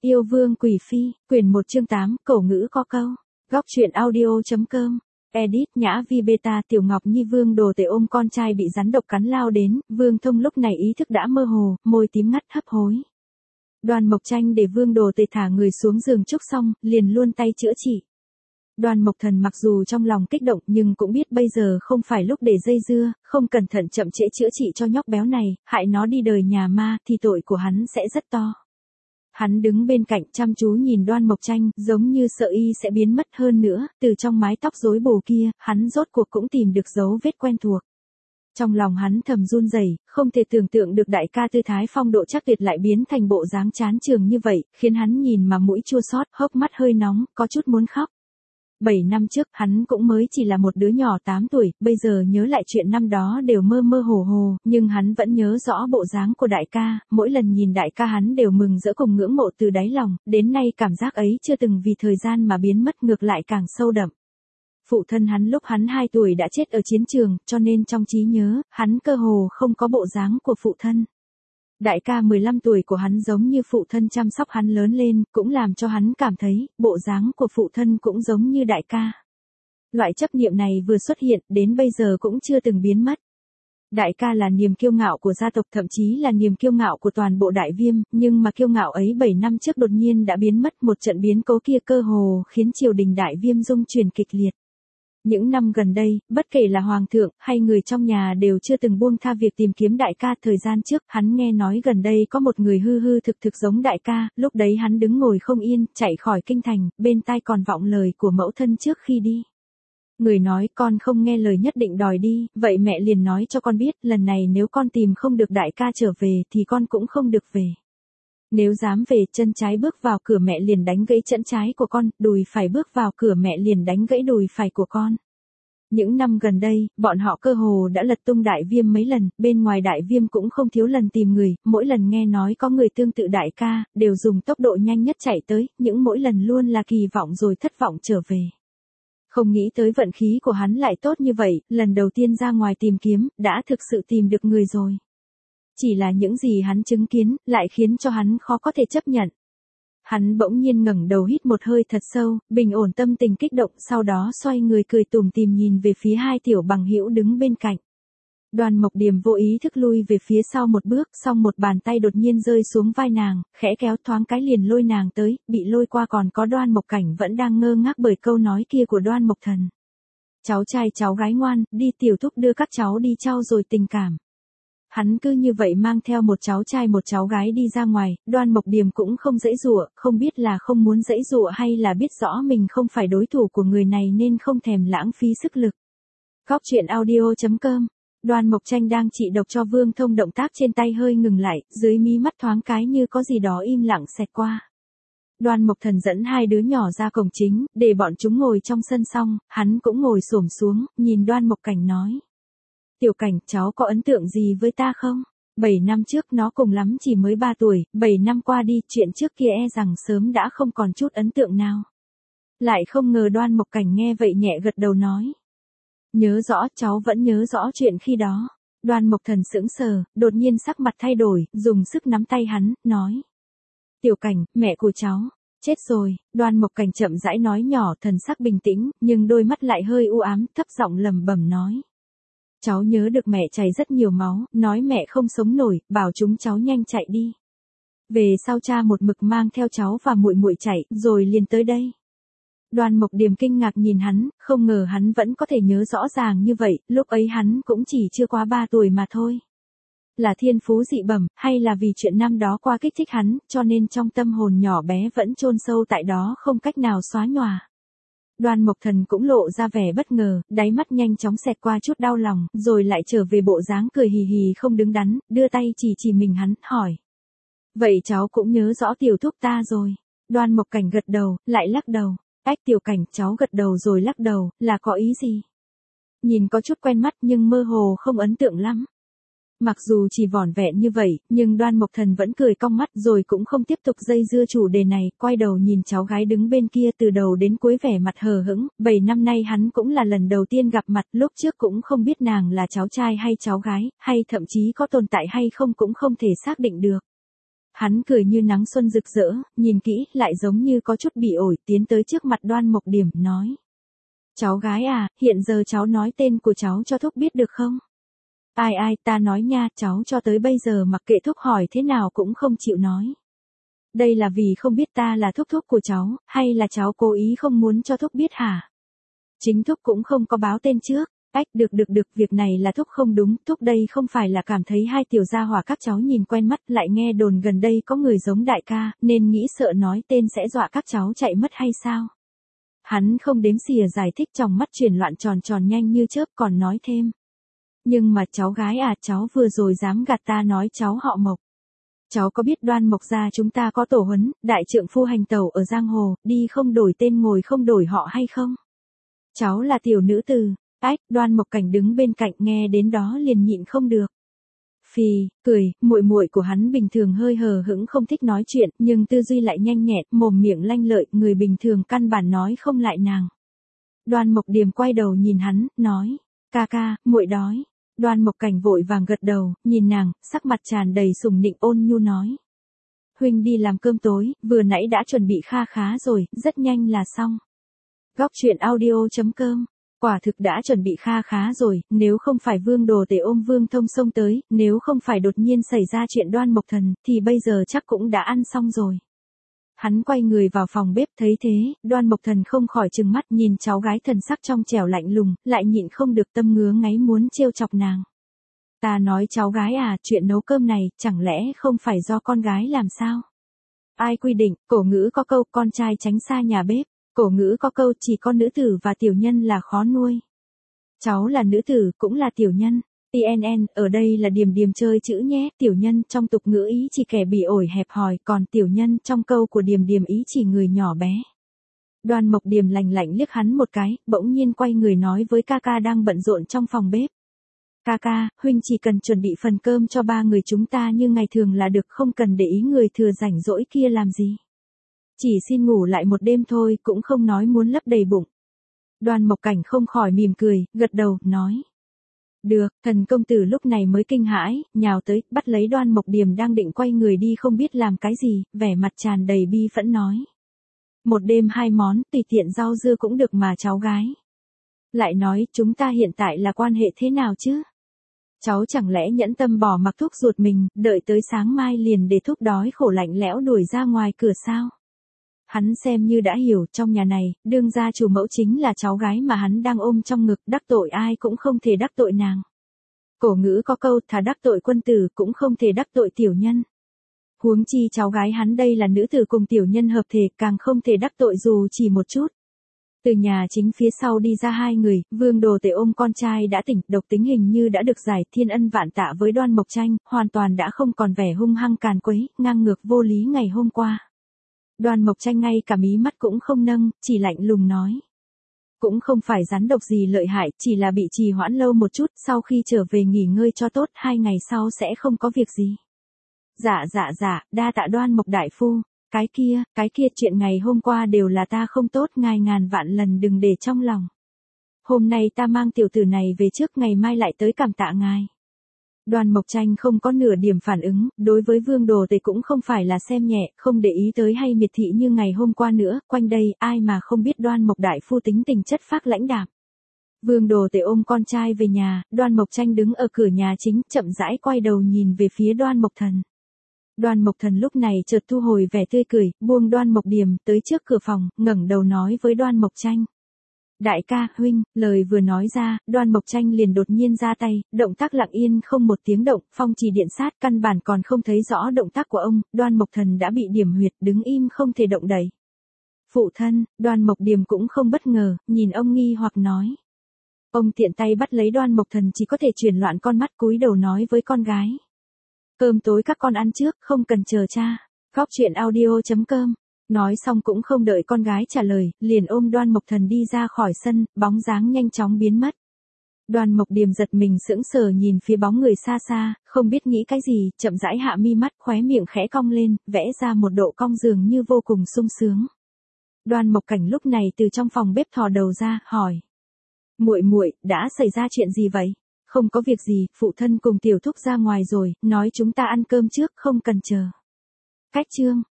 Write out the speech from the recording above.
Yêu Vương Quỷ Phi, quyển 1 chương 8, cổ ngữ có câu. Góc truyện audio.com. Edit Nhã Vi Beta. Tiểu Ngọc Nhi Vương Đồ Tể ôm con trai bị rắn độc cắn lao đến, Vương Thông lúc này ý thức đã mơ hồ, môi tím ngắt hấp hối. Đoàn Mộc Tranh để Vương Đồ Tể thả người xuống giường trúc xong, liền luôn tay chữa trị. Đoàn Mộc Thần mặc dù trong lòng kích động nhưng cũng biết bây giờ không phải lúc để dây dưa, không cẩn thận chậm trễ chữa trị cho nhóc béo này, hại nó đi đời nhà ma thì tội của hắn sẽ rất to. Hắn đứng bên cạnh chăm chú nhìn Đoan Mộc Tranh, giống như sợ y sẽ biến mất hơn nữa, từ trong mái tóc rối bù kia, hắn rốt cuộc cũng tìm được dấu vết quen thuộc. Trong lòng hắn thầm run rẩy, không thể tưởng tượng được đại ca tư thái phong độ chắc tuyệt lại biến thành bộ dáng chán trường như vậy, khiến hắn nhìn mà mũi chua xót, hốc mắt hơi nóng, có chút muốn khóc. 7 năm trước, hắn cũng mới chỉ là một đứa nhỏ 8 tuổi, bây giờ nhớ lại chuyện năm đó đều mơ mơ hồ hồ, nhưng hắn vẫn nhớ rõ bộ dáng của đại ca, mỗi lần nhìn đại ca hắn đều mừng rỡ cùng ngưỡng mộ từ đáy lòng, đến nay cảm giác ấy chưa từng vì thời gian mà biến mất, ngược lại càng sâu đậm. Phụ thân hắn lúc hắn 2 tuổi đã chết ở chiến trường, cho nên trong trí nhớ, hắn cơ hồ không có bộ dáng của phụ thân. Đại ca 15 tuổi của hắn giống như phụ thân chăm sóc hắn lớn lên, cũng làm cho hắn cảm thấy, bộ dáng của phụ thân cũng giống như đại ca. Loại chấp niệm này vừa xuất hiện, đến bây giờ cũng chưa từng biến mất. Đại ca là niềm kiêu ngạo của gia tộc, thậm chí là niềm kiêu ngạo của toàn bộ Đại Viêm, nhưng mà kiêu ngạo ấy 7 năm trước đột nhiên đã biến mất, một trận biến cố kia cơ hồ khiến triều đình Đại Viêm rung chuyển kịch liệt. Những năm gần đây, bất kể là hoàng thượng hay người trong nhà đều chưa từng buông tha việc tìm kiếm đại ca. Thời gian trước, hắn nghe nói gần đây có một người hư hư thực thực giống đại ca, lúc đấy hắn đứng ngồi không yên, chạy khỏi kinh thành, bên tai còn vọng lời của mẫu thân trước khi đi. Người nói con không nghe lời nhất định đòi đi, vậy mẹ liền nói cho con biết, lần này nếu con tìm không được đại ca trở về thì con cũng không được về. Nếu dám về, chân trái bước vào cửa mẹ liền đánh gãy chân trái của con, đùi phải bước vào cửa mẹ liền đánh gãy đùi phải của con. Những năm gần đây, bọn họ cơ hồ đã lật tung Đại Viêm mấy lần, bên ngoài Đại Viêm cũng không thiếu lần tìm người, mỗi lần nghe nói có người tương tự đại ca, đều dùng tốc độ nhanh nhất chạy tới, những mỗi lần luôn là kỳ vọng rồi thất vọng trở về. Không nghĩ tới vận khí của hắn lại tốt như vậy, lần đầu tiên ra ngoài tìm kiếm, đã thực sự tìm được người rồi. Chỉ là những gì hắn chứng kiến, lại khiến cho hắn khó có thể chấp nhận. Hắn bỗng nhiên ngẩng đầu hít một hơi thật sâu, bình ổn tâm tình kích động, sau đó xoay người cười tủm tỉm nhìn về phía hai tiểu bằng hữu đứng bên cạnh. Đoàn Mộc Điềm vô ý thức lui về phía sau một bước, xong một bàn tay đột nhiên rơi xuống vai nàng, khẽ kéo thoáng cái liền lôi nàng tới, bị lôi qua còn có Đoan Mộc Cảnh vẫn đang ngơ ngác bởi câu nói kia của Đoan Mộc Thần. Cháu trai cháu gái ngoan, đi tiểu thúc đưa các cháu đi trau dồi tình cảm. Hắn cứ như vậy mang theo một cháu trai một cháu gái đi ra ngoài, Đoan Mộc Điềm cũng không giãy giụa, không biết là không muốn giãy giụa hay là biết rõ mình không phải đối thủ của người này nên không thèm lãng phí sức lực. Góc truyện audio.com. Đoan Mộc Tranh đang trị độc cho Vương Thông, động tác trên tay hơi ngừng lại, dưới mí mắt thoáng cái như có gì đó im lặng xẹt qua. Đoan Mộc Thần dẫn hai đứa nhỏ ra cổng chính, để bọn chúng ngồi trong sân xong, hắn cũng ngồi xổm xuống, nhìn Đoan Mộc Cảnh nói. Tiểu Cảnh, cháu có ấn tượng gì với ta không? 7 năm trước nó cùng lắm chỉ mới 3 tuổi, 7 năm qua đi, chuyện trước kia e rằng sớm đã không còn chút ấn tượng nào. Lại không ngờ Đoan Mộc Cảnh nghe vậy nhẹ gật đầu nói. Nhớ rõ, cháu vẫn nhớ rõ chuyện khi đó. Đoan Mộc Thần sững sờ, đột nhiên sắc mặt thay đổi, dùng sức nắm tay hắn, nói. Tiểu Cảnh, mẹ của cháu, chết rồi. Đoan Mộc Cảnh chậm rãi nói nhỏ, thần sắc bình tĩnh, nhưng đôi mắt lại hơi u ám, thấp giọng lẩm bẩm nói. Cháu nhớ được mẹ chảy rất nhiều máu, nói mẹ không sống nổi, bảo chúng cháu nhanh chạy đi. Về sau cha một mực mang theo cháu và muội muội chạy, rồi liền tới đây. Đoan Mộc Điềm kinh ngạc nhìn hắn, không ngờ hắn vẫn có thể nhớ rõ ràng như vậy, lúc ấy hắn cũng chỉ chưa quá 3 tuổi mà thôi. Là thiên phú dị bẩm, hay là vì chuyện năm đó qua kích thích hắn, cho nên trong tâm hồn nhỏ bé vẫn chôn sâu tại đó không cách nào xóa nhòa. Đoan Mộc Thần cũng lộ ra vẻ bất ngờ, đáy mắt nhanh chóng xẹt qua chút đau lòng, rồi lại trở về bộ dáng cười hì hì không đứng đắn, đưa tay chỉ mình hắn, hỏi. Vậy cháu cũng nhớ rõ tiểu thúc ta rồi. Đoan Mộc Cảnh gật đầu, lại lắc đầu. Ách, Tiểu Cảnh, cháu gật đầu rồi lắc đầu, là có ý gì? Nhìn có chút quen mắt nhưng mơ hồ không ấn tượng lắm. Mặc dù chỉ vỏn vẹn như vậy, nhưng Đoan Mộc Thần vẫn cười cong mắt rồi cũng không tiếp tục dây dưa chủ đề này, quay đầu nhìn cháu gái đứng bên kia từ đầu đến cuối vẻ mặt hờ hững. 7 năm nay hắn cũng là lần đầu tiên gặp mặt, lúc trước cũng không biết nàng là cháu trai hay cháu gái, hay thậm chí có tồn tại hay không cũng không thể xác định được. Hắn cười như nắng xuân rực rỡ, nhìn kỹ, lại giống như có chút bị ổi, tiến tới trước mặt Đoan Mộc Điểm, nói. Cháu gái à, hiện giờ cháu nói tên của cháu cho thúc biết được không? Ai, ta nói nha, cháu cho tới bây giờ mặc kệ thúc hỏi thế nào cũng không chịu nói. Đây là vì không biết ta là thúc của cháu, hay là cháu cố ý không muốn cho thúc biết hả? Chính thúc cũng không có báo tên trước. Được, việc này là thúc không đúng, thúc đây không phải là cảm thấy hai tiểu gia hỏa các cháu nhìn quen mắt, lại nghe đồn gần đây có người giống đại ca, nên nghĩ sợ nói tên sẽ dọa các cháu chạy mất hay sao? Hắn không đếm xỉa giải thích, trong mắt chuyển loạn tròn nhanh như chớp, còn nói thêm. Nhưng mà cháu gái à, cháu vừa rồi dám gạt ta nói cháu họ Mộc. Cháu có biết Đoan Mộc gia chúng ta có tổ huấn, đại trượng phu hành tẩu ở giang hồ, đi không đổi tên ngồi không đổi họ hay không? Cháu là tiểu nữ tử. Đoan Mộc Cảnh đứng bên cạnh nghe đến đó liền nhịn không được. Phì, cười, muội của hắn bình thường hơi hờ hững không thích nói chuyện, nhưng tư duy lại nhanh nhẹn, mồm miệng lanh lợi, người bình thường căn bản nói không lại nàng. Đoan Mộc Điềm quay đầu nhìn hắn, nói, ca, muội đói. Đoan Mộc Cảnh vội vàng gật đầu, nhìn nàng, sắc mặt tràn đầy sùng nịnh ôn nhu nói. Huynh đi làm cơm tối, vừa nãy đã chuẩn bị kha khá rồi, rất nhanh là xong. Góc truyện audio.com. Quả thực đã chuẩn bị kha khá rồi, nếu không phải Vương Đồ Tể ôm Vương Thông xông tới, nếu không phải đột nhiên xảy ra chuyện Đoan Mộc Thần, thì bây giờ chắc cũng đã ăn xong rồi. Hắn quay người vào phòng bếp, thấy thế, Đoan Mộc Thần không khỏi trừng mắt nhìn cháu gái thần sắc trong trẻo lạnh lùng, lại nhịn không được tâm ngứa ngáy muốn trêu chọc nàng. Ta nói cháu gái à, chuyện nấu cơm này, chẳng lẽ không phải do con gái làm sao? Ai quy định, cổ ngữ có câu con trai tránh xa nhà bếp. Cổ ngữ có câu chỉ có nữ tử và tiểu nhân là khó nuôi. Cháu là nữ tử, cũng là tiểu nhân. TNN, ở đây là Điềm chơi chữ nhé. Tiểu nhân trong tục ngữ ý chỉ kẻ bị ổi hẹp hòi, còn tiểu nhân trong câu của Điềm ý chỉ người nhỏ bé. Đoan Mộc Điềm lạnh liếc hắn một cái, bỗng nhiên quay người nói với ca đang bận rộn trong phòng bếp. Ca, huynh chỉ cần chuẩn bị phần cơm cho 3 người chúng ta như ngày thường là được, không cần để ý người thừa rảnh rỗi kia làm gì. Chỉ xin ngủ lại một đêm thôi, cũng không nói muốn lấp đầy bụng. Đoan Mộc Cảnh không khỏi mỉm cười, gật đầu, nói. Được, thần công tử lúc này mới kinh hãi, nhào tới, bắt lấy Đoan Mộc Điềm đang định quay người đi không biết làm cái gì, vẻ mặt tràn đầy bi phẫn nói. Một đêm 2 món, tùy tiện rau dưa cũng được mà cháu gái. Lại nói, chúng ta hiện tại là quan hệ thế nào chứ? Cháu chẳng lẽ nhẫn tâm bỏ mặc thúc ruột mình, đợi tới sáng mai liền để thúc đói khổ lạnh lẽo đuổi ra ngoài cửa sao? Hắn xem như đã hiểu, trong nhà này, đương gia chủ mẫu chính là cháu gái mà hắn đang ôm trong ngực, đắc tội ai cũng không thể đắc tội nàng. Cổ ngữ có câu, thà đắc tội quân tử cũng không thể đắc tội tiểu nhân. Huống chi cháu gái hắn đây là nữ tử cùng tiểu nhân hợp thể, càng không thể đắc tội dù chỉ một chút. Từ nhà chính phía sau đi ra 2 người, Vương Đồ Tể ôm con trai đã tỉnh, độc tính hình như đã được giải, thiên ân vạn tạ với Đoan Mộc Tranh, hoàn toàn đã không còn vẻ hung hăng càn quấy, ngang ngược vô lý ngày hôm qua. Đoan Mộc Tranh ngay cả mí mắt cũng không nâng, chỉ lạnh lùng nói. Cũng không phải rắn độc gì lợi hại, chỉ là bị trì hoãn lâu một chút, sau khi trở về nghỉ ngơi cho tốt, 2 ngày sau sẽ không có việc gì. Dạ, đa tạ Đoan Mộc đại phu, cái kia chuyện ngày hôm qua đều là ta không tốt, ngài ngàn vạn lần đừng để trong lòng. Hôm nay ta mang tiểu tử này về trước, ngày mai lại tới cảm tạ ngài. Đoan Mộc Tranh không có nửa điểm phản ứng, đối với Vương Đồ Tể cũng không phải là xem nhẹ, không để ý tới hay miệt thị như ngày hôm qua nữa, quanh đây ai mà không biết Đoan Mộc đại phu tính tình chất phác lãnh đạm. Vương Đồ Tể ôm con trai về nhà, Đoan Mộc Tranh đứng ở cửa nhà chính, chậm rãi quay đầu nhìn về phía Đoan Mộc Thần. Đoan Mộc Thần lúc này chợt thu hồi vẻ tươi cười, buông Đoan Mộc Điềm tới trước cửa phòng, ngẩng đầu nói với Đoan Mộc Tranh. Đại ca, huynh, lời vừa nói ra, Đoan Mộc Tranh liền đột nhiên ra tay, động tác lặng yên không một tiếng động, phong trì điện sát, căn bản còn không thấy rõ động tác của ông, Đoan Mộc Thần đã bị điểm huyệt, đứng im không thể động đậy. Phụ thân, Đoan Mộc Điềm cũng không bất ngờ, nhìn ông nghi hoặc nói. Ông tiện tay bắt lấy Đoan Mộc Thần chỉ có thể chuyển loạn con mắt, cúi đầu nói với con gái. Cơm tối các con ăn trước, không cần chờ cha. Góc truyện audio.com. Nói xong cũng không đợi con gái trả lời, liền ôm Đoan Mộc Thần đi ra khỏi sân, bóng dáng nhanh chóng biến mất. Đoan Mộc Điềm giật mình sững sờ nhìn phía bóng người xa xa, không biết nghĩ cái gì, chậm rãi hạ mi mắt, khóe miệng khẽ cong lên, vẽ ra một độ cong dường như vô cùng sung sướng. Đoan Mộc Cảnh lúc này từ trong phòng bếp thò đầu ra, hỏi. Muội, đã xảy ra chuyện gì vậy? Không có việc gì, phụ thân cùng tiểu thúc ra ngoài rồi, nói chúng ta ăn cơm trước, không cần chờ. Cách chương